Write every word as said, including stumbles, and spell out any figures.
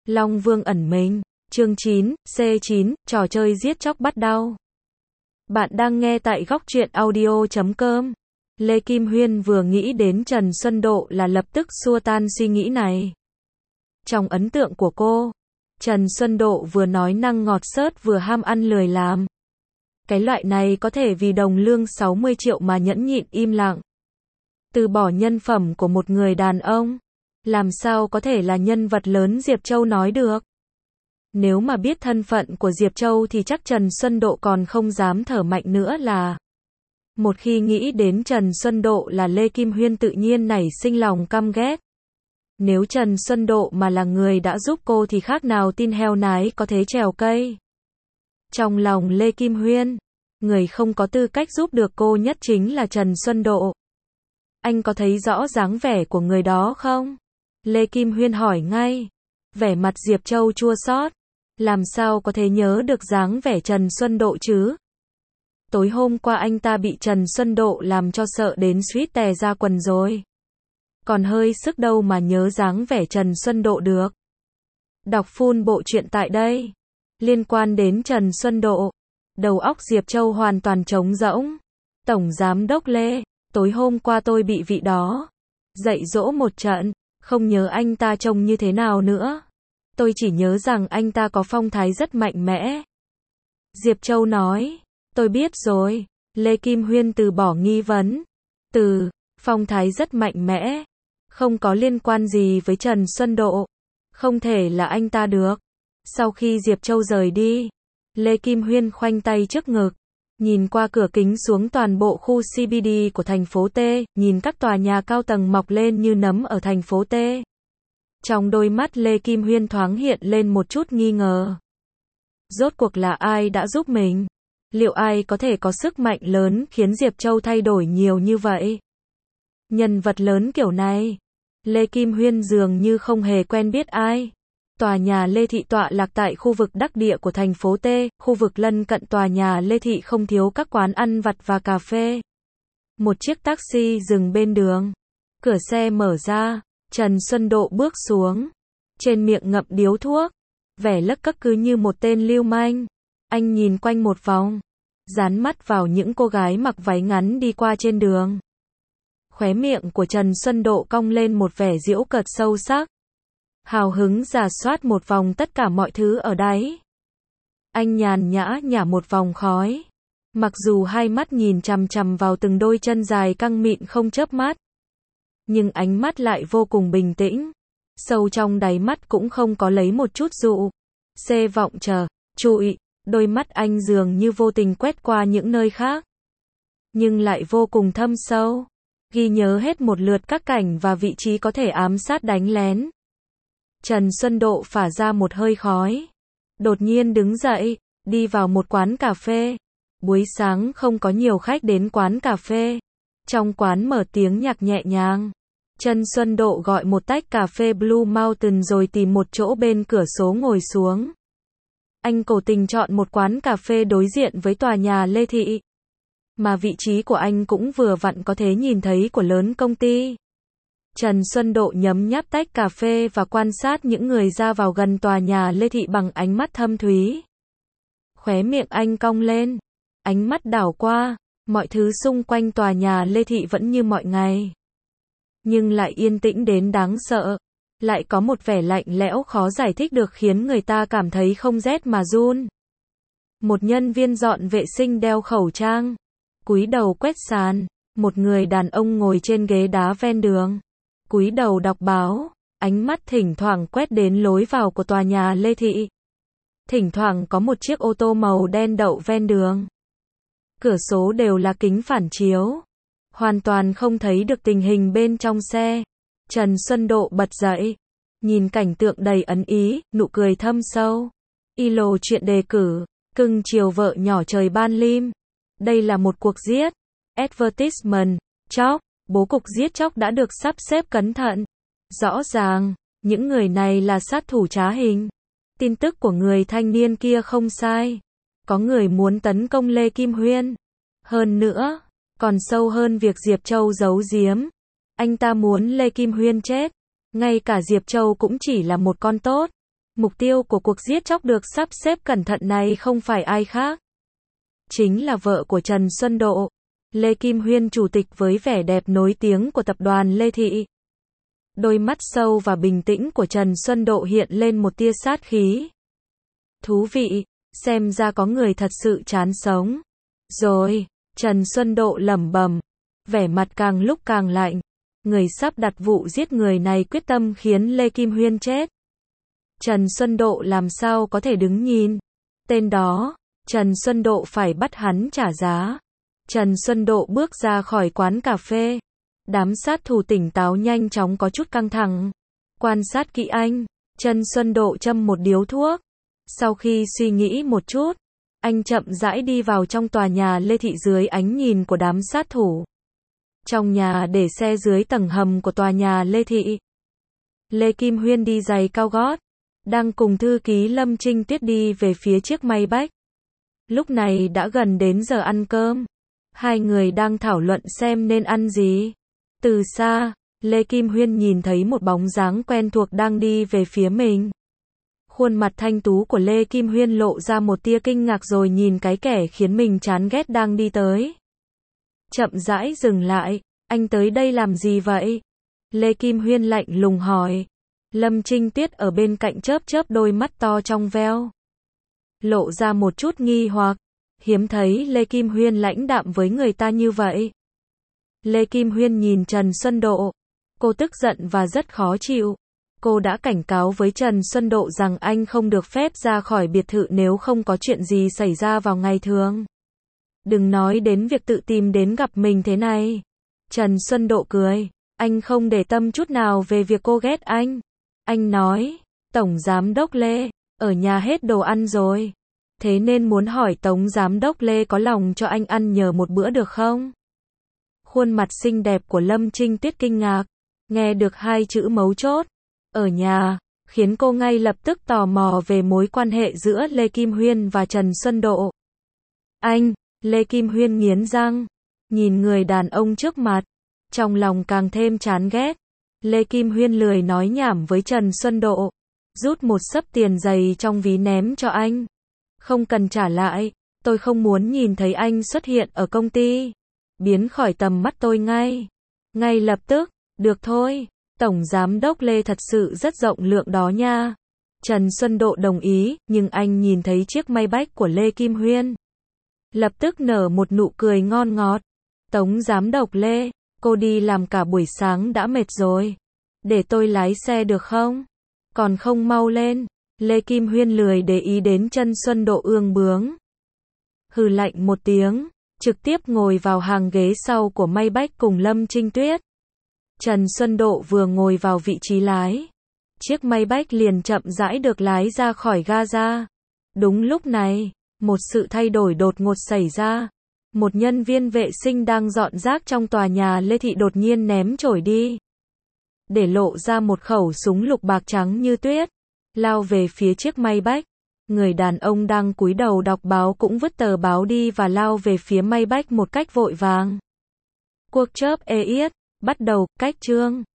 Long Vương ẩn mình. Chương chín, C chín, trò chơi giết chóc bắt đầu. Bạn đang nghe tại góc truyện audio chấm com. Lê Kim Huyên vừa nghĩ đến Trần Xuân Độ là lập tức xua tan suy nghĩ này. Trong ấn tượng của cô, Trần Xuân Độ vừa nói năng ngọt xớt vừa ham ăn lười làm. Cái loại này có thể vì đồng lương sáu mươi triệu mà nhẫn nhịn im lặng. Từ bỏ nhân phẩm của một người đàn ông. Làm sao có thể là nhân vật lớn Diệp Châu nói được. Nếu mà biết thân phận của Diệp Châu thì chắc Trần Xuân Độ còn không dám thở mạnh nữa là. Một khi nghĩ đến Trần Xuân Độ là Lê Kim Huyên tự nhiên nảy sinh lòng căm ghét. Nếu Trần Xuân Độ mà là người đã giúp cô thì khác nào tin heo nái có thế trèo cây. Trong lòng Lê Kim Huyên, người không có tư cách giúp được cô nhất chính là Trần Xuân Độ. Anh có thấy rõ dáng vẻ của người đó không? Lê Kim Huyên hỏi ngay. Vẻ mặt Diệp Châu chua xót. Làm sao có thể nhớ được dáng vẻ Trần Xuân Độ chứ? Tối hôm qua anh ta bị Trần Xuân Độ làm cho sợ đến suýt tè ra quần rồi. Còn hơi sức đâu mà nhớ dáng vẻ Trần Xuân Độ được. Đọc full bộ truyện tại đây. Liên quan đến Trần Xuân Độ, đầu óc Diệp Châu hoàn toàn trống rỗng. Tổng Giám đốc Lê, tối hôm qua tôi bị vị đó dạy dỗ một trận, không nhớ anh ta trông như thế nào nữa. Tôi chỉ nhớ rằng anh ta có phong thái rất mạnh mẽ. Diệp Châu nói, tôi biết rồi. Lê Kim Huyên từ bỏ nghi vấn. Từ, phong thái rất mạnh mẽ, không có liên quan gì với Trần Xuân Độ. Không thể là anh ta được. Sau khi Diệp Châu rời đi, Lê Kim Huyên khoanh tay trước ngực, nhìn qua cửa kính xuống toàn bộ khu xê bê đê của thành phố T, nhìn các tòa nhà cao tầng mọc lên như nấm ở thành phố T. Trong đôi mắt Lê Kim Huyên thoáng hiện lên một chút nghi ngờ. Rốt cuộc là ai đã giúp mình? Liệu ai có thể có sức mạnh lớn khiến Diệp Châu thay đổi nhiều như vậy? Nhân vật lớn kiểu này, Lê Kim Huyên dường như không hề quen biết ai. Tòa nhà Lê Thị tọa lạc tại khu vực đắc địa của thành phố T, khu vực lân cận tòa nhà Lê Thị không thiếu các quán ăn vặt và cà phê. Một chiếc taxi dừng bên đường. Cửa xe mở ra, Trần Xuân Độ bước xuống. Trên miệng ngậm điếu thuốc, vẻ lấc cấc cứ như một tên lưu manh. Anh nhìn quanh một vòng, dán mắt vào những cô gái mặc váy ngắn đi qua trên đường. Khóe miệng của Trần Xuân Độ cong lên một vẻ giễu cợt sâu sắc. Hào hứng rà soát một vòng tất cả mọi thứ ở đáy. Anh nhàn nhã nhả một vòng khói. Mặc dù hai mắt nhìn chằm chằm vào từng đôi chân dài căng mịn không chớp mắt, nhưng ánh mắt lại vô cùng bình tĩnh. Sâu trong đáy mắt cũng không có lấy một chút dụ xê vọng chờ, trụi. Đôi mắt anh dường như vô tình quét qua những nơi khác, nhưng lại vô cùng thâm sâu, ghi nhớ hết một lượt các cảnh và vị trí có thể ám sát đánh lén. Trần Xuân Độ phả ra một hơi khói. Đột nhiên đứng dậy, đi vào một quán cà phê. Buổi sáng không có nhiều khách đến quán cà phê. Trong quán mở tiếng nhạc nhẹ nhàng. Trần Xuân Độ gọi một tách cà phê Blue Mountain rồi tìm một chỗ bên cửa sổ ngồi xuống. Anh cố tình chọn một quán cà phê đối diện với tòa nhà Lê Thị. Mà vị trí của anh cũng vừa vặn có thể nhìn thấy của lớn công ty. Trần Xuân Độ nhấm nháp tách cà phê và quan sát những người ra vào gần tòa nhà Lê Thị bằng ánh mắt thâm thúy. Khóe miệng anh cong lên. Ánh mắt đảo qua, mọi thứ xung quanh tòa nhà Lê Thị vẫn như mọi ngày. Nhưng lại yên tĩnh đến đáng sợ. Lại có một vẻ lạnh lẽo khó giải thích được khiến người ta cảm thấy không rét mà run. Một nhân viên dọn vệ sinh đeo khẩu trang, cúi đầu quét sàn. Một người đàn ông ngồi trên ghế đá ven đường, cúi đầu đọc báo, ánh mắt thỉnh thoảng quét đến lối vào của tòa nhà Lê Thị. Thỉnh thoảng có một chiếc ô tô màu đen đậu ven đường. Cửa sổ đều là kính phản chiếu, hoàn toàn không thấy được tình hình bên trong xe. Trần Xuân Độ bật dậy, nhìn cảnh tượng đầy ẩn ý, nụ cười thâm sâu. Y lô chuyện đề cử, cưng chiều vợ nhỏ trời ban lim. Đây là một cuộc giết. Advertisement, chóc, bố cục giết chóc đã được sắp xếp cẩn thận. Rõ ràng, những người này là sát thủ trá hình. Tin tức của người thanh niên kia không sai. Có người muốn tấn công Lê Kim Huyên. Hơn nữa, còn sâu hơn việc Diệp Châu giấu giếm. Anh ta muốn Lê Kim Huyên chết. Ngay cả Diệp Châu cũng chỉ là một con tốt. Mục tiêu của cuộc giết chóc được sắp xếp cẩn thận này không phải ai khác. Chính là vợ của Trần Xuân Độ, Lê Kim Huyên, chủ tịch với vẻ đẹp nổi tiếng của tập đoàn Lê Thị. Đôi mắt sâu và bình tĩnh của Trần Xuân Độ hiện lên một tia sát khí. Thú vị, xem ra có người thật sự chán sống. Rồi, Trần Xuân Độ lẩm bẩm, vẻ mặt càng lúc càng lạnh. Người sắp đặt vụ giết người này quyết tâm khiến Lê Kim Huyên chết. Trần Xuân Độ làm sao có thể đứng nhìn. Tên đó, Trần Xuân Độ phải bắt hắn trả giá. Trần Xuân Độ bước ra khỏi quán cà phê. Đám sát thủ tỉnh táo nhanh chóng có chút căng thẳng. Quan sát kỹ anh, Trần Xuân Độ châm một điếu thuốc. Sau khi suy nghĩ một chút, anh chậm rãi đi vào trong tòa nhà Lê Thị dưới ánh nhìn của đám sát thủ. Trong nhà để xe dưới tầng hầm của tòa nhà Lê Thị. Lê Kim Huyên đi giày cao gót, đang cùng thư ký Lâm Trinh Tuyết đi về phía chiếc Maybach. Lúc này đã gần đến giờ ăn cơm. Hai người đang thảo luận xem nên ăn gì. Từ xa, Lê Kim Huyên nhìn thấy một bóng dáng quen thuộc đang đi về phía mình. Khuôn mặt thanh tú của Lê Kim Huyên lộ ra một tia kinh ngạc rồi nhìn cái kẻ khiến mình chán ghét đang đi tới. Chậm rãi dừng lại, anh tới đây làm gì vậy? Lê Kim Huyên lạnh lùng hỏi. Lâm Trinh Tuyết ở bên cạnh chớp chớp đôi mắt to trong veo. Lộ ra một chút nghi hoặc, hiếm thấy Lê Kim Huyên lãnh đạm với người ta như vậy. Lê Kim Huyên nhìn Trần Xuân Độ. Cô tức giận và rất khó chịu. Cô đã cảnh cáo với Trần Xuân Độ rằng anh không được phép ra khỏi biệt thự nếu không có chuyện gì xảy ra vào ngày thường. Đừng nói đến việc tự tìm đến gặp mình thế này. Trần Xuân Độ cười. Anh không để tâm chút nào về việc cô ghét anh. Anh nói, Tổng Giám đốc Lê, ở nhà hết đồ ăn rồi. Thế nên muốn hỏi Tổng Giám đốc Lê có lòng cho anh ăn nhờ một bữa được không? Khuôn mặt xinh đẹp của Lâm Trinh Tuyết kinh ngạc. Nghe được hai chữ mấu chốt, ở nhà, khiến cô ngay lập tức tò mò về mối quan hệ giữa Lê Kim Huyên và Trần Xuân Độ. Anh, Lê Kim Huyên nghiến răng, nhìn người đàn ông trước mặt, trong lòng càng thêm chán ghét. Lê Kim Huyên lười nói nhảm với Trần Xuân Độ, rút một xấp tiền giày trong ví ném cho anh. Không cần trả lại, tôi không muốn nhìn thấy anh xuất hiện ở công ty. Biến khỏi tầm mắt tôi ngay. Ngay lập tức, được thôi, Tổng Giám đốc Lê thật sự rất rộng lượng đó nha. Trần Xuân Độ đồng ý, nhưng anh nhìn thấy chiếc Maybach của Lê Kim Huyên. Lập tức nở một nụ cười ngon ngọt. Tổng Giám đốc Lê, cô đi làm cả buổi sáng đã mệt rồi. Để tôi lái xe được không? Còn không mau lên. Lê Kim Huyên lười để ý đến Trần Xuân Độ ương bướng. Hừ lạnh một tiếng, trực tiếp ngồi vào hàng ghế sau của Maybach cùng Lâm Trinh Tuyết. Trần Xuân Độ vừa ngồi vào vị trí lái, chiếc Maybach liền chậm rãi được lái ra khỏi ga-ra. Đúng lúc này, một sự thay đổi đột ngột xảy ra. Một nhân viên vệ sinh đang dọn rác trong tòa nhà Lê Thị đột nhiên ném chổi đi, để lộ ra một khẩu súng lục bạc trắng như tuyết, lao về phía chiếc Maybach. Người đàn ông đang cúi đầu đọc báo cũng vứt tờ báo đi và lao về phía Maybach một cách vội vàng. Cuộc chớp ê yết, bắt đầu, cách chương.